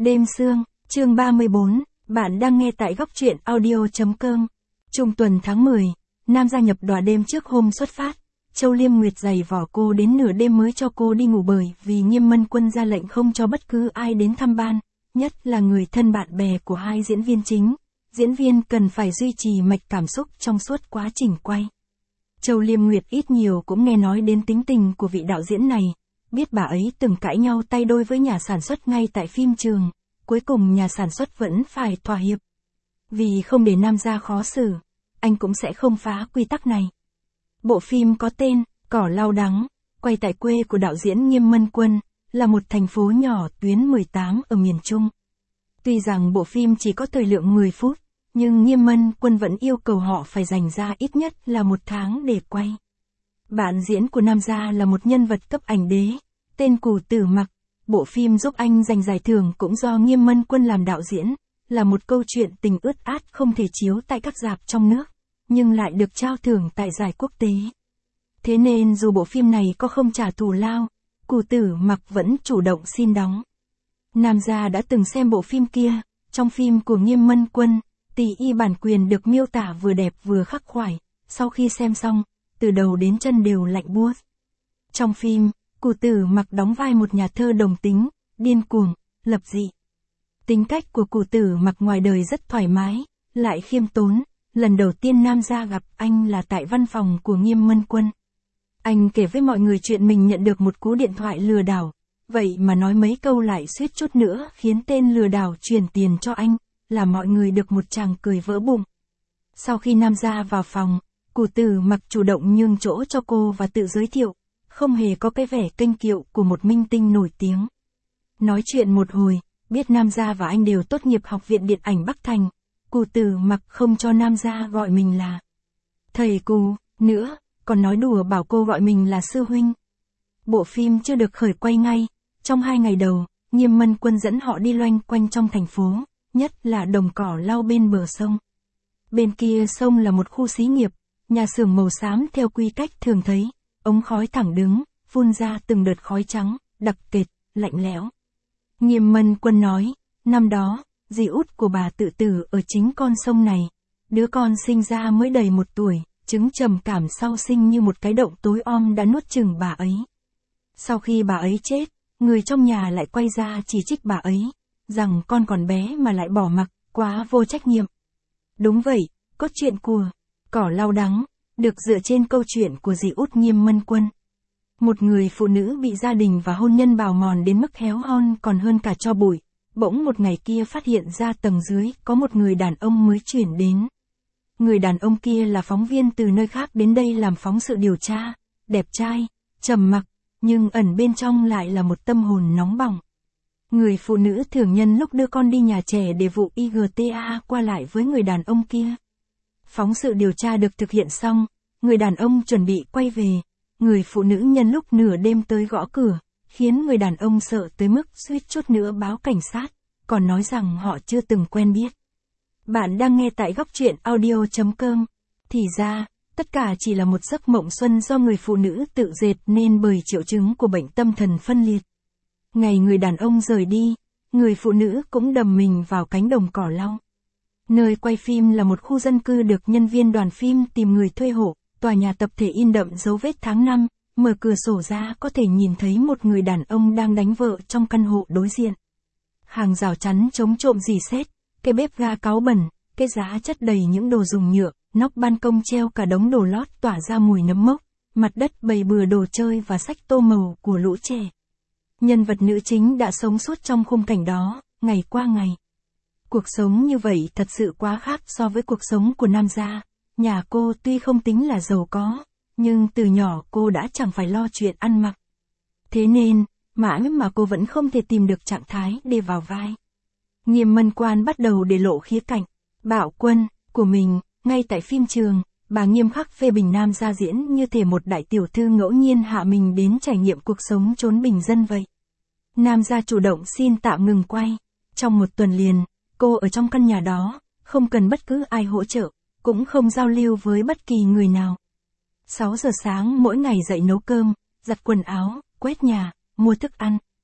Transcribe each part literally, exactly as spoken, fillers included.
Đêm sương, chương ba mươi bốn, bạn đang nghe tại góc truyện audio.com. Trung tuần tháng mười, Nam gia nhập đòa đêm trước hôm xuất phát. Châu Liêm Nguyệt giày vò cô đến nửa đêm mới cho cô đi ngủ bởi vì Nghiêm Mân Quân ra lệnh không cho bất cứ ai đến thăm ban, nhất là người thân bạn bè của hai diễn viên chính. Diễn viên cần phải duy trì mạch cảm xúc trong suốt quá trình quay. Châu Liêm Nguyệt ít nhiều cũng nghe nói đến tính tình của vị đạo diễn này, biết bà ấy từng cãi nhau tay đôi với nhà sản xuất ngay tại phim trường, cuối cùng nhà sản xuất vẫn phải thỏa hiệp. Vì không để Nam gia khó xử, anh cũng sẽ không phá quy tắc này. Bộ phim có tên Cỏ Lau Đắng, quay tại quê của đạo diễn Nghiêm Mân Quân, là một thành phố nhỏ tuyến mười tám ở miền Trung. Tuy rằng bộ phim chỉ có thời lượng mười phút, nhưng Nghiêm Mân Quân vẫn yêu cầu họ phải dành ra ít nhất là một tháng để quay. Bạn diễn của Nam gia là một nhân vật cấp ảnh đế, tên Cù Tử Mặc. Bộ phim giúp anh giành giải thưởng cũng do Nghiêm Mân Quân làm đạo diễn, là một câu chuyện tình ướt át không thể chiếu tại các rạp trong nước, nhưng lại được trao thưởng tại giải quốc tế. Thế nên dù bộ phim này có không trả thù lao, Cù Tử Mặc vẫn chủ động xin đóng. Nam gia đã từng xem bộ phim kia, trong phim của Nghiêm Mân Quân, tỷ y bản quyền được miêu tả vừa đẹp vừa khắc khoải, sau khi xem xong, từ đầu đến chân đều lạnh buốt. Trong phim, Cù Tử Mặc đóng vai một nhà thơ đồng tính, điên cuồng, lập dị. Tính cách của Cù Tử Mặc ngoài đời rất thoải mái, lại khiêm tốn. Lần đầu tiên Nam gia gặp anh là tại văn phòng của Nghiêm Mân Quân. Anh kể với mọi người chuyện mình nhận được một cú điện thoại lừa đảo, vậy mà nói mấy câu lại suýt chút nữa khiến tên lừa đảo chuyển tiền cho anh, làm mọi người được một tràng cười vỡ bụng. Sau khi Nam gia vào phòng, Cù Tử Mặc chủ động nhường chỗ cho cô và tự giới thiệu, không hề có cái vẻ kênh kiệu của một minh tinh nổi tiếng. Nói chuyện một hồi, biết Nam gia và anh đều tốt nghiệp Học viện Điện ảnh Bắc Thành, Cù Tử Mặc không cho Nam gia gọi mình là thầy Cù nữa, còn nói đùa bảo cô gọi mình là sư huynh. Bộ phim chưa được khởi quay ngay, trong hai ngày đầu, Nghiêm Mân Quân dẫn họ đi loanh quanh trong thành phố, nhất là đồng cỏ lau bên bờ sông. Bên kia sông là một khu xí nghiệp, nhà xưởng màu xám theo quy cách thường thấy, ống khói thẳng đứng, phun ra từng đợt khói trắng, đặc kệt, lạnh lẽo. Nghiêm Mân Quân nói, năm đó, dì út của bà tự tử ở chính con sông này, đứa con sinh ra mới đầy một tuổi, chứng trầm cảm sau sinh như một cái động tối om đã nuốt chửng bà ấy. Sau khi bà ấy chết, người trong nhà lại quay ra chỉ trích bà ấy, rằng con còn bé mà lại bỏ mặc, quá vô trách nhiệm. Đúng vậy, cốt truyện của Cỏ Lau Đắng được dựa trên câu chuyện của dì út Nghiêm Mân Quân. Một người phụ nữ bị gia đình và hôn nhân bào mòn đến mức héo hon còn hơn cả tro bụi, bỗng một ngày kia phát hiện ra tầng dưới có một người đàn ông mới chuyển đến. Người đàn ông kia là phóng viên từ nơi khác đến đây làm phóng sự điều tra, đẹp trai, trầm mặc, nhưng ẩn bên trong lại là một tâm hồn nóng bỏng. Người phụ nữ thường nhân lúc đưa con đi nhà trẻ để vụ i giê tê a qua lại với người đàn ông kia. Phóng sự điều tra được thực hiện xong, người đàn ông chuẩn bị quay về, người phụ nữ nhân lúc nửa đêm tới gõ cửa, khiến người đàn ông sợ tới mức suýt chút nữa báo cảnh sát, còn nói rằng họ chưa từng quen biết. Bạn đang nghe tại góc truyện audio.com. Thì ra, tất cả chỉ là một giấc mộng xuân do người phụ nữ tự dệt nên bởi triệu chứng của bệnh tâm thần phân liệt. Ngày người đàn ông rời đi, người phụ nữ cũng đầm mình vào cánh đồng cỏ lau. Nơi quay phim là một khu dân cư được nhân viên đoàn phim tìm người thuê hộ, tòa nhà tập thể in đậm dấu vết tháng năm, mở cửa sổ ra có thể nhìn thấy một người đàn ông đang đánh vợ trong căn hộ đối diện. Hàng rào chắn chống trộm rỉ sét, cái bếp ga cáu bẩn, cái giá chất đầy những đồ dùng nhựa, nóc ban công treo cả đống đồ lót tỏa ra mùi nấm mốc, mặt đất bày bừa đồ chơi và sách tô màu của lũ trẻ. Nhân vật nữ chính đã sống suốt trong khung cảnh đó, ngày qua ngày. Cuộc sống như vậy thật sự quá khác so với cuộc sống của Nam gia. Nhà cô tuy không tính là giàu có, nhưng từ nhỏ cô đã chẳng phải lo chuyện ăn mặc. Thế nên, mãi mà cô vẫn không thể tìm được trạng thái để vào vai. Nghiêm Mân Quân bắt đầu để lộ khía cạnh bạo quân của mình, ngay tại phim trường, bà nghiêm khắc phê bình Nam gia diễn như thể một đại tiểu thư ngẫu nhiên hạ mình đến trải nghiệm cuộc sống chốn bình dân vậy. Nam gia chủ động xin tạm ngừng quay. Trong một tuần liền, cô ở trong căn nhà đó, không cần bất cứ ai hỗ trợ, cũng không giao lưu với bất kỳ người nào. sáu giờ sáng mỗi ngày dậy nấu cơm, giặt quần áo, quét nhà, mua thức ăn.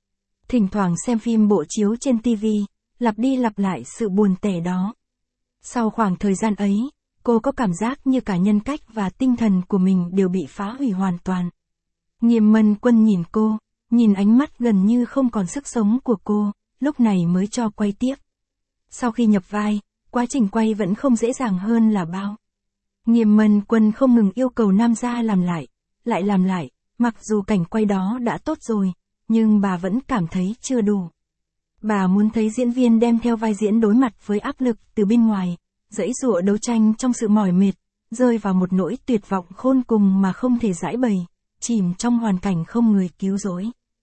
thỉnh thoảng xem phim bộ chiếu trên ti vi, lặp đi lặp lại sự buồn tẻ đó. Sau khoảng thời gian ấy, cô có cảm giác như cả nhân cách và tinh thần của mình đều bị phá hủy hoàn toàn. Nghiêm Mân Quân nhìn cô, nhìn ánh mắt gần như không còn sức sống của cô, lúc này mới cho quay tiếp. Sau khi nhập vai, quá trình quay vẫn không dễ dàng hơn là bao. Nghiêm Mân Quân không ngừng yêu cầu nam gia làm lại, lại làm lại, mặc dù cảnh quay đó đã tốt rồi, nhưng bà vẫn cảm thấy chưa đủ. Bà muốn thấy diễn viên đem theo vai diễn đối mặt với áp lực từ bên ngoài, giãy giụa đấu tranh trong sự mỏi mệt, rơi vào một nỗi tuyệt vọng khôn cùng mà không thể giải bày, chìm trong hoàn cảnh không người cứu rỗi.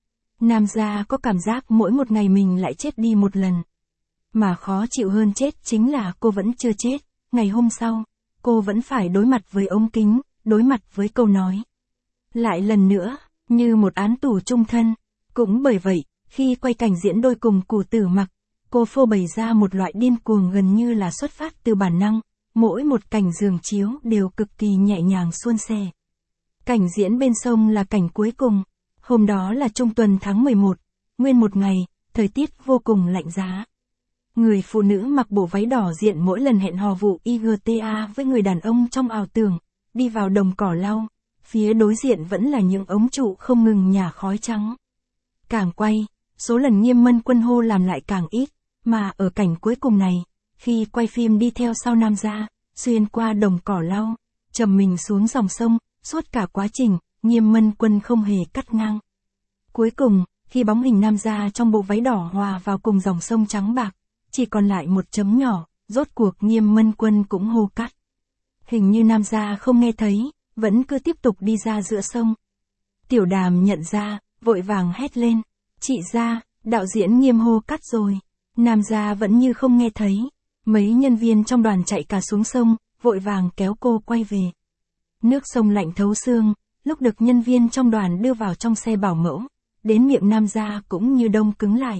Nam gia có cảm giác mỗi một ngày mình lại chết đi một lần. Mà khó chịu hơn chết chính là cô vẫn chưa chết, ngày hôm sau, cô vẫn phải đối mặt với ống kính, đối mặt với câu nói. Lại lần nữa, như một án tù chung thân. Cũng bởi vậy, khi quay cảnh diễn đôi cùng Cù Tử Mặc, cô phô bày ra một loại điên cuồng gần như là xuất phát từ bản năng, mỗi một cảnh giường chiếu đều cực kỳ nhẹ nhàng suôn sẻ. Cảnh diễn bên sông là cảnh cuối cùng, hôm đó là trung tuần tháng mười một, nguyên một ngày, thời tiết vô cùng lạnh giá. Người phụ nữ mặc bộ váy đỏ diện mỗi lần hẹn hò vụ i giê tê a với người đàn ông trong ảo tưởng, đi vào đồng cỏ lau, phía đối diện vẫn là những ống trụ không ngừng nhả khói trắng. Càng quay, số lần Nghiêm Mân Quân hô làm lại càng ít, mà ở cảnh cuối cùng này, khi quay phim đi theo sau nam gia, xuyên qua đồng cỏ lau, trầm mình xuống dòng sông, suốt cả quá trình, Nghiêm Mân Quân không hề cắt ngang. Cuối cùng, khi bóng hình nam gia trong bộ váy đỏ hòa vào cùng dòng sông trắng bạc, chỉ còn lại một chấm nhỏ, rốt cuộc Nghiêm Mân Quân cũng hô cắt. Hình như nam gia không nghe thấy, vẫn cứ tiếp tục đi ra giữa sông. Tiểu Đàm nhận ra, vội vàng hét lên, chị gia, đạo diễn Nghiêm hô cắt rồi. Nam gia vẫn như không nghe thấy, mấy nhân viên trong đoàn chạy cả xuống sông, vội vàng kéo cô quay về. Nước sông lạnh thấu xương, lúc được nhân viên trong đoàn đưa vào trong xe bảo mẫu, đến miệng nam gia cũng như đông cứng lại.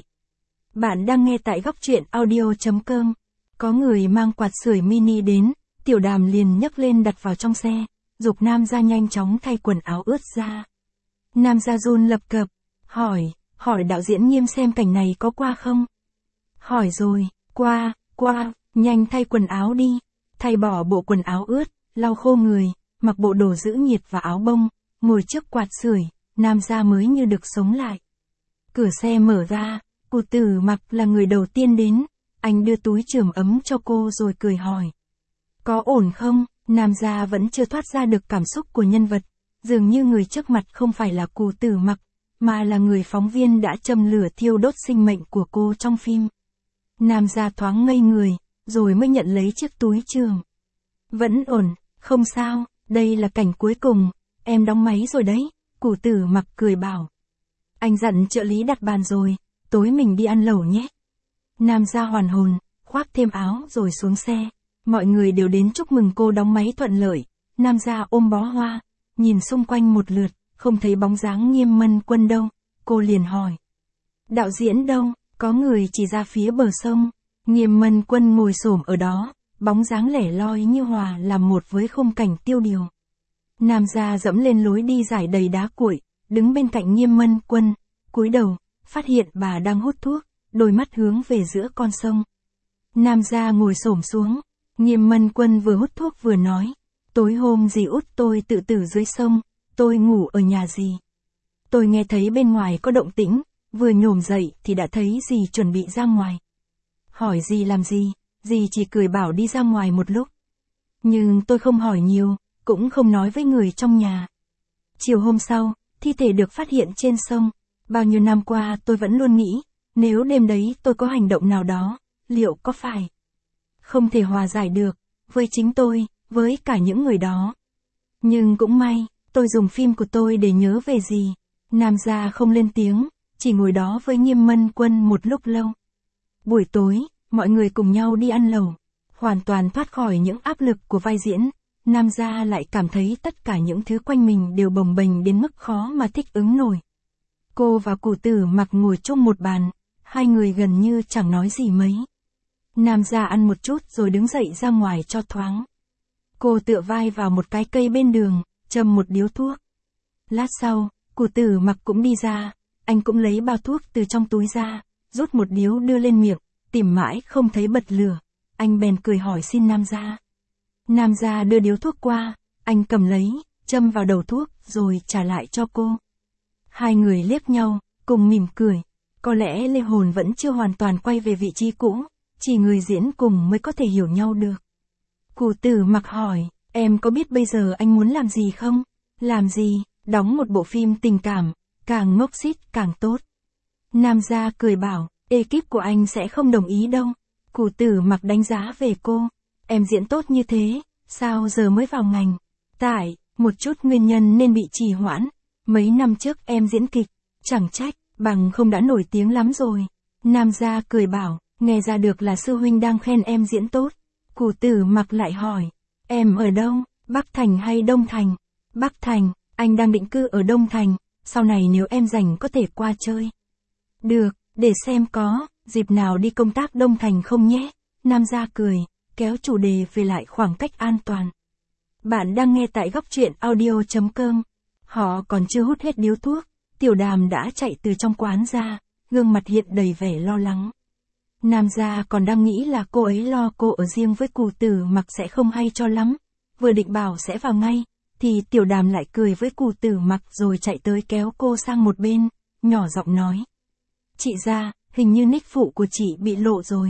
Bạn đang nghe tại góc truyện audio chấm com. Có người mang quạt sưởi mini đến, Tiểu Đàm liền nhấc lên đặt vào trong xe, giục nam gia nhanh chóng thay quần áo ướt ra. Nam gia run lập cập, hỏi, hỏi đạo diễn Nghiêm xem cảnh này có qua không? Hỏi rồi, qua, qua, nhanh thay quần áo đi. Thay bỏ bộ quần áo ướt, lau khô người, mặc bộ đồ giữ nhiệt và áo bông, ngồi trước quạt sưởi, nam gia mới như được sống lại. Cửa xe mở ra, Cù Tử Mặc là người đầu tiên đến, anh đưa túi chườm ấm cho cô rồi cười hỏi. Có ổn không? Nam gia vẫn chưa thoát ra được cảm xúc của nhân vật, dường như người trước mặt không phải là Cù Tử Mặc, mà là người phóng viên đã châm lửa thiêu đốt sinh mệnh của cô trong phim. Nam gia thoáng ngây người, rồi mới nhận lấy chiếc túi chườm. Vẫn ổn, không sao, đây là cảnh cuối cùng, em đóng máy rồi đấy, Cù Tử Mặc cười bảo. Anh dặn trợ lý đặt bàn rồi, tối mình đi ăn lẩu nhé. Nam gia hoàn hồn, khoác thêm áo rồi xuống xe. Mọi người đều đến chúc mừng cô đóng máy thuận lợi. Nam gia ôm bó hoa, nhìn xung quanh một lượt, không thấy bóng dáng Nghiêm Mân Quân đâu. Cô liền hỏi. Đạo diễn đâu? Có người chỉ ra phía bờ sông. Nghiêm Mân Quân ngồi xổm ở đó, bóng dáng lẻ loi như hòa làm một với khung cảnh tiêu điều. Nam gia dẫm lên lối đi dài đầy đá cuội, đứng bên cạnh Nghiêm Mân Quân, cúi đầu, phát hiện bà đang hút thuốc, đôi mắt hướng về giữa con sông. Nam gia ngồi xổm xuống, Nghiêm Mân Quân vừa hút thuốc vừa nói, tối hôm dì út tôi tự tử dưới sông, tôi ngủ ở nhà dì. Tôi nghe thấy bên ngoài có động tĩnh, vừa nhổm dậy thì đã thấy dì chuẩn bị ra ngoài. Hỏi dì làm gì, dì chỉ cười bảo đi ra ngoài một lúc. Nhưng tôi không hỏi nhiều, cũng không nói với người trong nhà. Chiều hôm sau, thi thể được phát hiện trên sông. Bao nhiêu năm qua tôi vẫn luôn nghĩ, nếu đêm đấy tôi có hành động nào đó, liệu có phải không thể hòa giải được, với chính tôi, với cả những người đó. Nhưng cũng may, tôi dùng phim của tôi để nhớ về gì. Nam gia không lên tiếng, chỉ ngồi đó với Nghiêm Mân Quân một lúc lâu. Buổi tối, mọi người cùng nhau đi ăn lẩu, hoàn toàn thoát khỏi những áp lực của vai diễn. Nam gia lại cảm thấy tất cả những thứ quanh mình đều bồng bềnh đến mức khó mà thích ứng nổi. Cô và Cù Tử Mặc ngồi chung một bàn, hai người gần như chẳng nói gì mấy. Nam gia ăn một chút rồi đứng dậy ra ngoài cho thoáng. Cô tựa vai vào một cái cây bên đường, châm một điếu thuốc. Lát sau, Cù Tử Mặc cũng đi ra, anh cũng lấy bao thuốc từ trong túi ra, rút một điếu đưa lên miệng, tìm mãi không thấy bật lửa. Anh bèn cười hỏi xin Nam gia. Nam gia đưa điếu thuốc qua, anh cầm lấy, châm vào đầu thuốc, rồi trả lại cho cô. Hai người liếc nhau, cùng mỉm cười. Có lẽ linh hồn vẫn chưa hoàn toàn quay về vị trí cũ, chỉ người diễn cùng mới có thể hiểu nhau được. Cụ Tử Mặc hỏi, em có biết bây giờ anh muốn làm gì không? Làm gì? Đóng một bộ phim tình cảm, càng ngốc xít càng tốt. Nam gia cười bảo, ekip của anh sẽ không đồng ý đâu. Cụ Tử Mặc đánh giá về cô, em diễn tốt như thế, sao giờ mới vào ngành? Tại, một chút nguyên nhân nên bị trì hoãn. Mấy năm trước em diễn kịch, chẳng trách, bằng không đã nổi tiếng lắm rồi. Nam gia cười bảo, nghe ra được là sư huynh đang khen em diễn tốt. Cụ Tử Mặc lại hỏi, em ở đâu, Bắc Thành hay Đông Thành? Bắc Thành, anh đang định cư ở Đông Thành, sau này nếu em rảnh có thể qua chơi. Được, để xem có, dịp nào đi công tác Đông Thành không nhé. Nam gia cười, kéo chủ đề về lại khoảng cách an toàn. Bạn đang nghe tại góc truyện audio chấm com. Họ còn chưa hút hết điếu thuốc, Tiểu Đàm đã chạy từ trong quán ra, gương mặt hiện đầy vẻ lo lắng. Nam gia còn đang nghĩ là cô ấy lo cô ở riêng với Cụ Tử Mặc sẽ không hay cho lắm. Vừa định bảo sẽ vào ngay, thì Tiểu Đàm lại cười với Cụ Tử Mặc rồi chạy tới kéo cô sang một bên, nhỏ giọng nói. Chị gia, hình như nick phụ của chị bị lộ rồi.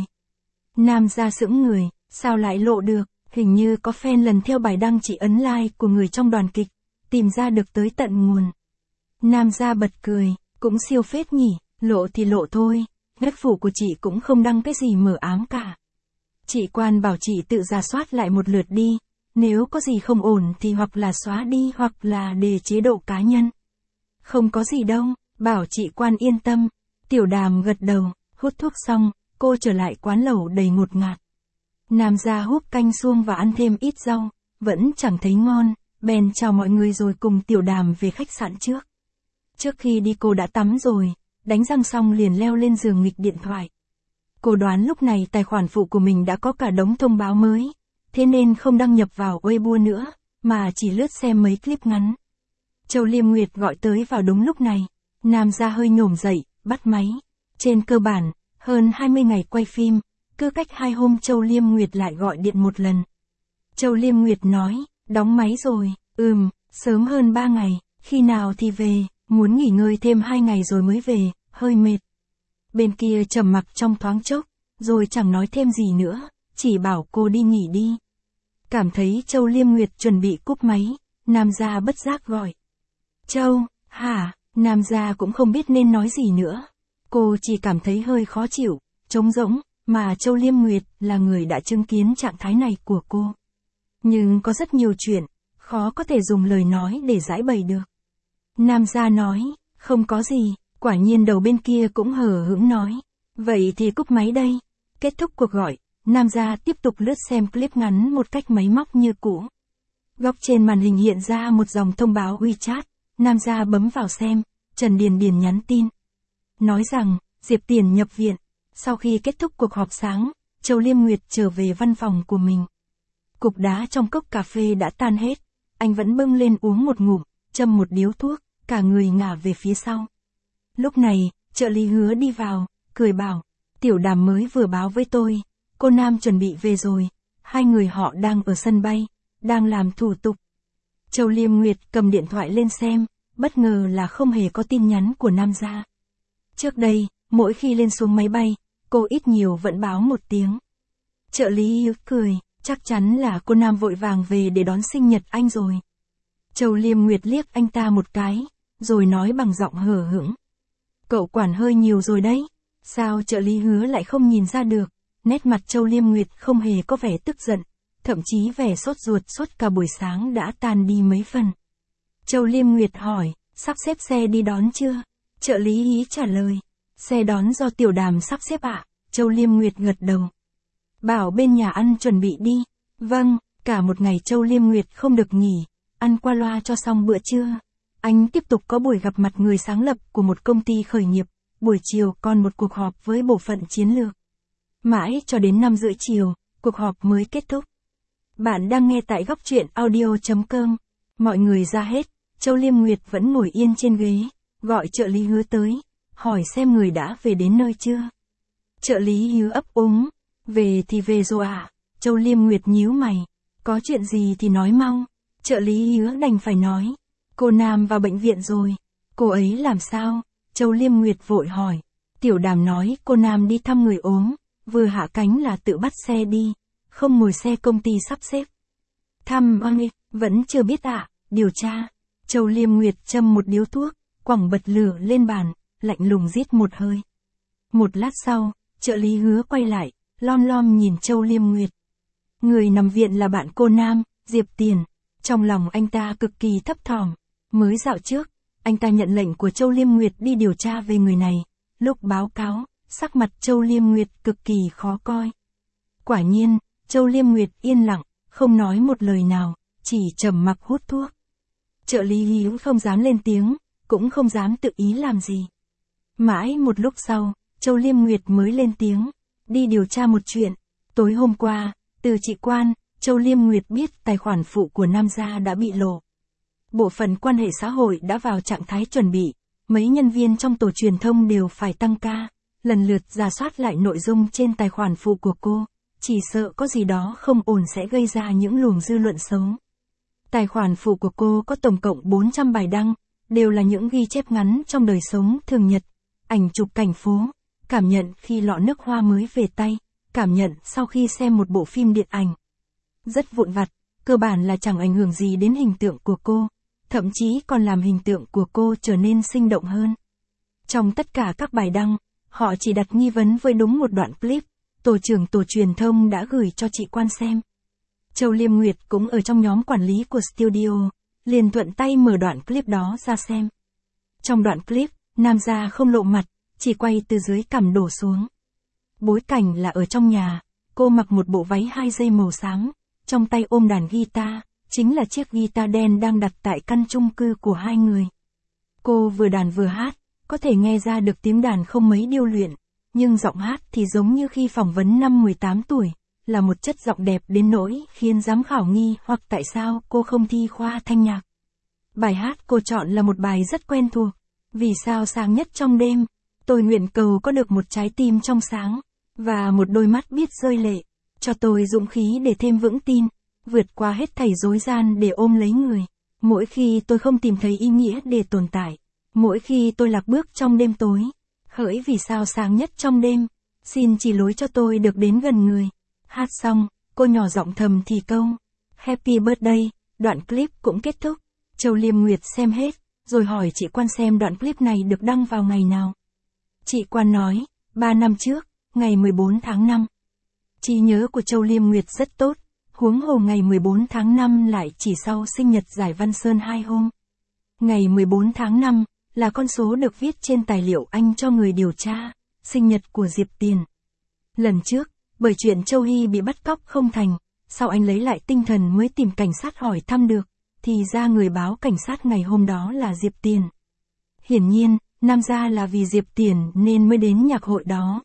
Nam gia sững người, sao lại lộ được, hình như có fan lần theo bài đăng chị ấn like của người trong đoàn kịch, tìm ra được tới tận nguồn. Nam gia bật cười, cũng siêu phết nhỉ, lộ thì lộ thôi, nick phụ của chị cũng không đăng cái gì mờ ám cả. Chị quan bảo chị tự rà soát lại một lượt đi, nếu có gì không ổn thì hoặc là xóa đi hoặc là để chế độ cá nhân. Không có gì đâu, bảo chị quan yên tâm. Tiểu Đàm gật đầu, hút thuốc xong, cô trở lại quán lẩu đầy ngột ngạt. Nam gia húp canh suông và ăn thêm ít rau, vẫn chẳng thấy ngon, bèn chào mọi người rồi cùng Tiểu Đàm về khách sạn trước. Trước khi đi cô đã tắm rồi, đánh răng xong liền leo lên giường nghịch điện thoại. Cô đoán lúc này tài khoản phụ của mình đã có cả đống thông báo mới, thế nên không đăng nhập vào Weibo nữa, mà chỉ lướt xem mấy clip ngắn. Châu Liêm Nguyệt gọi tới vào đúng lúc này, Nam gia hơi nhổm dậy, bắt máy. Trên cơ bản, hơn hai mươi ngày quay phim, cứ cách hai hôm Châu Liêm Nguyệt lại gọi điện một lần. Châu Liêm Nguyệt nói, đóng máy rồi, ừm, sớm hơn ba ngày, khi nào thì về, muốn nghỉ ngơi thêm hai ngày rồi mới về, hơi mệt. Bên kia trầm mặc trong thoáng chốc, rồi chẳng nói thêm gì nữa, chỉ bảo cô đi nghỉ đi. Cảm thấy Châu Liêm Nguyệt chuẩn bị cúp máy, Nam gia bất giác gọi. Châu, hả? Nam gia cũng không biết nên nói gì nữa. Cô chỉ cảm thấy hơi khó chịu, trống rỗng, mà Châu Liêm Nguyệt là người đã chứng kiến trạng thái này của cô. Nhưng có rất nhiều chuyện, khó có thể dùng lời nói để giải bày được. Nam gia nói, không có gì, quả nhiên đầu bên kia cũng hờ hững nói. Vậy thì cúp máy đây. Kết thúc cuộc gọi, Nam gia tiếp tục lướt xem clip ngắn một cách máy móc như cũ. Góc trên màn hình hiện ra một dòng thông báo WeChat, Nam gia bấm vào xem, Trần Điền Điền nhắn tin. Nói rằng, Diệp Tiền nhập viện. Sau khi kết thúc cuộc họp sáng, Châu Liêm Nguyệt trở về văn phòng của mình. Cục đá trong cốc cà phê đã tan hết, anh vẫn bưng lên uống một ngụm, châm một điếu thuốc, cả người ngả về phía sau. Lúc này, trợ lý Hứa đi vào, cười bảo, Tiểu Đàm mới vừa báo với tôi, cô Nam chuẩn bị về rồi, hai người họ đang ở sân bay, đang làm thủ tục. Châu Liêm Nguyệt cầm điện thoại lên xem, bất ngờ là không hề có tin nhắn của Nam gia. Trước đây, mỗi khi lên xuống máy bay, cô ít nhiều vẫn báo một tiếng. Trợ lý Hứa cười, chắc chắn là cô Nam vội vàng về để đón sinh nhật anh rồi. Châu Liêm Nguyệt liếc anh ta một cái, rồi nói bằng giọng hờ hững. Cậu quản hơi nhiều rồi đấy, sao trợ lý Hứa lại không nhìn ra được, nét mặt Châu Liêm Nguyệt không hề có vẻ tức giận, thậm chí vẻ sốt ruột suốt cả buổi sáng đã tan đi mấy phần. Châu Liêm Nguyệt hỏi, sắp xếp xe đi đón chưa? Trợ lý Hí trả lời, xe đón do Tiểu Đàm sắp xếp ạ. À? Châu Liêm Nguyệt gật đầu. Bảo bên nhà ăn chuẩn bị đi. Vâng, cả một ngày Châu Liêm Nguyệt không được nghỉ, ăn qua loa cho xong bữa trưa. Anh tiếp tục có buổi gặp mặt người sáng lập của một công ty khởi nghiệp, buổi chiều còn một cuộc họp với bộ phận chiến lược. Mãi cho đến năm rưỡi chiều, cuộc họp mới kết thúc. Bạn đang nghe tại góc truyện audio chấm com. Mọi người ra hết, Châu Liêm Nguyệt vẫn ngồi yên trên ghế, gọi trợ lý Hứa tới, hỏi xem người đã về đến nơi chưa. Trợ lý Hứa ấp úng, về thì về rồi ạ. À? Châu Liêm Nguyệt nhíu mày, có chuyện gì thì nói mau. Trợ lý Hứa đành phải nói, cô Nam vào bệnh viện rồi. Cô ấy làm sao? Châu Liêm Nguyệt vội hỏi. Tiểu Đàm nói cô Nam đi thăm người ốm, vừa hạ cánh là tự bắt xe đi, không ngồi xe công ty sắp xếp. Thăm băng đi, vẫn chưa biết ạ, à? Điều tra. Châu Liêm Nguyệt châm một điếu thuốc, quẳng bật lửa lên bàn, lạnh lùng rít một hơi. Một lát sau, trợ lý Hứa quay lại, lom lom nhìn Châu Liêm Nguyệt. Người nằm viện là bạn cô Nam, Diệp Tiền. Trong lòng anh ta cực kỳ thấp thỏm. Mới dạo trước, anh ta nhận lệnh của Châu Liêm Nguyệt đi điều tra về người này. Lúc báo cáo, sắc mặt Châu Liêm Nguyệt cực kỳ khó coi. Quả nhiên, Châu Liêm Nguyệt yên lặng, không nói một lời nào, chỉ trầm mặc hút thuốc. Trợ lý Hiếu không dám lên tiếng, cũng không dám tự ý làm gì. Mãi một lúc sau, Châu Liêm Nguyệt mới lên tiếng, đi điều tra một chuyện. Tối hôm qua, từ chị Quan, Châu Liêm Nguyệt biết tài khoản phụ của Nam gia đã bị lộ. Bộ phận quan hệ xã hội đã vào trạng thái chuẩn bị, mấy nhân viên trong tổ truyền thông đều phải tăng ca, lần lượt rà soát lại nội dung trên tài khoản phụ của cô, chỉ sợ có gì đó không ổn sẽ gây ra những luồng dư luận xấu. Tài khoản phụ của cô có tổng cộng bốn trăm bài đăng, đều là những ghi chép ngắn trong đời sống thường nhật, ảnh chụp cảnh phố, cảm nhận khi lọ nước hoa mới về tay, cảm nhận sau khi xem một bộ phim điện ảnh. Rất vụn vặt, cơ bản là chẳng ảnh hưởng gì đến hình tượng của cô, thậm chí còn làm hình tượng của cô trở nên sinh động hơn. Trong tất cả các bài đăng, họ chỉ đặt nghi vấn với đúng một đoạn clip, tổ trưởng tổ truyền thông đã gửi cho chị Quan xem. Châu Liêm Nguyệt cũng ở trong nhóm quản lý của studio, liền thuận tay mở đoạn clip đó ra xem. Trong đoạn clip, Nam gia không lộ mặt, chỉ quay từ dưới cằm đổ xuống. Bối cảnh là ở trong nhà, cô mặc một bộ váy hai dây màu xám, trong tay ôm đàn guitar, chính là chiếc guitar đen đang đặt tại căn chung cư của hai người. Cô vừa đàn vừa hát, có thể nghe ra được tiếng đàn không mấy điêu luyện, nhưng giọng hát thì giống như khi phỏng vấn năm mười tám tuổi, là một chất giọng đẹp đến nỗi khiến giám khảo nghi hoặc tại sao cô không thi khoa thanh nhạc. Bài hát cô chọn là một bài rất quen thuộc, vì sao sáng nhất trong đêm, tôi nguyện cầu có được một trái tim trong sáng, và một đôi mắt biết rơi lệ, cho tôi dũng khí để thêm vững tin, vượt qua hết thảy rối gian để ôm lấy người. Mỗi khi tôi không tìm thấy ý nghĩa để tồn tại, mỗi khi tôi lạc bước trong đêm tối, hỡi vì sao sáng nhất trong đêm, xin chỉ lối cho tôi được đến gần người. Hát xong, cô nhỏ giọng thầm thì câu Happy Birthday, đoạn clip cũng kết thúc. Châu Liêm Nguyệt xem hết, rồi hỏi chị Quan xem đoạn clip này được đăng vào ngày nào. Chị Quan nói, ba năm trước, ngày mười bốn tháng năm. Trí nhớ của Châu Liêm Nguyệt rất tốt, huống hồ ngày mười bốn tháng năm lại chỉ sau sinh nhật Giải Văn Sơn hai hôm. Ngày mười bốn tháng năm, là con số được viết trên tài liệu anh cho người điều tra, sinh nhật của Diệp Tiền. Lần trước, bởi chuyện Châu Hy bị bắt cóc không thành, sau anh lấy lại tinh thần mới tìm cảnh sát hỏi thăm được, thì ra người báo cảnh sát ngày hôm đó là Diệp Tiền. Hiển nhiên, Nam gia là vì Diệp Tiền nên mới đến nhạc hội đó.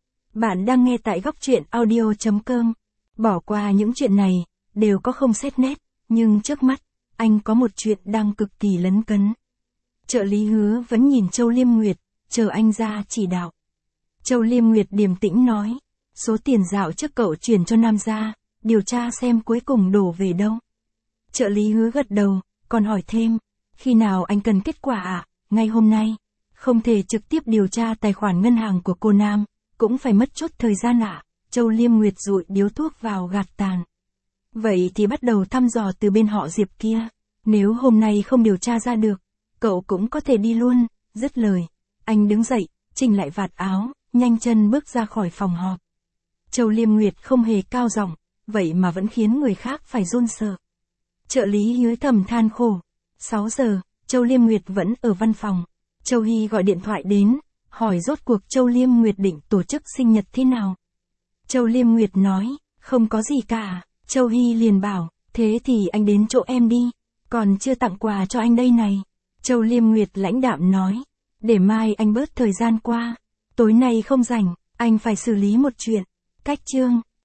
Bạn đang nghe tại góc truyện audio chấm com. Bỏ qua những chuyện này, đều có không xét nét, nhưng trước mắt, anh có một chuyện đang cực kỳ lấn cấn. Trợ lý Hứa vẫn nhìn Châu Liêm Nguyệt, chờ anh ra chỉ đạo. Châu Liêm Nguyệt điềm tĩnh nói, số tiền dạo trước cậu chuyển cho Nam gia, điều tra xem cuối cùng đổ về đâu. Trợ lý Hứa gật đầu, còn hỏi thêm, khi nào anh cần kết quả ạ? À? Ngay hôm nay, không thể trực tiếp điều tra tài khoản ngân hàng của cô Nam, cũng phải mất chút thời gian ạ. À? Châu Liêm Nguyệt dụi điếu thuốc vào gạt tàn. Vậy thì bắt đầu thăm dò từ bên họ Diệp kia, nếu hôm nay không điều tra ra được, cậu cũng có thể đi luôn. Dứt lời, anh đứng dậy, chỉnh lại vạt áo, nhanh chân bước ra khỏi phòng họp. Châu Liêm Nguyệt không hề cao giọng, vậy mà vẫn khiến người khác phải run sợ. Trợ lý Hiếu thầm than khổ. sáu giờ, Châu Liêm Nguyệt vẫn ở văn phòng. Châu Hy gọi điện thoại đến, hỏi rốt cuộc Châu Liêm Nguyệt định tổ chức sinh nhật thế nào. Châu Liêm Nguyệt nói, không có gì cả. Châu Hy liền bảo, thế thì anh đến chỗ em đi, còn chưa tặng quà cho anh đây này. Châu Liêm Nguyệt lãnh đạm nói, để mai anh bớt thời gian qua, tối nay không rảnh, anh phải xử lý một chuyện. Cách chương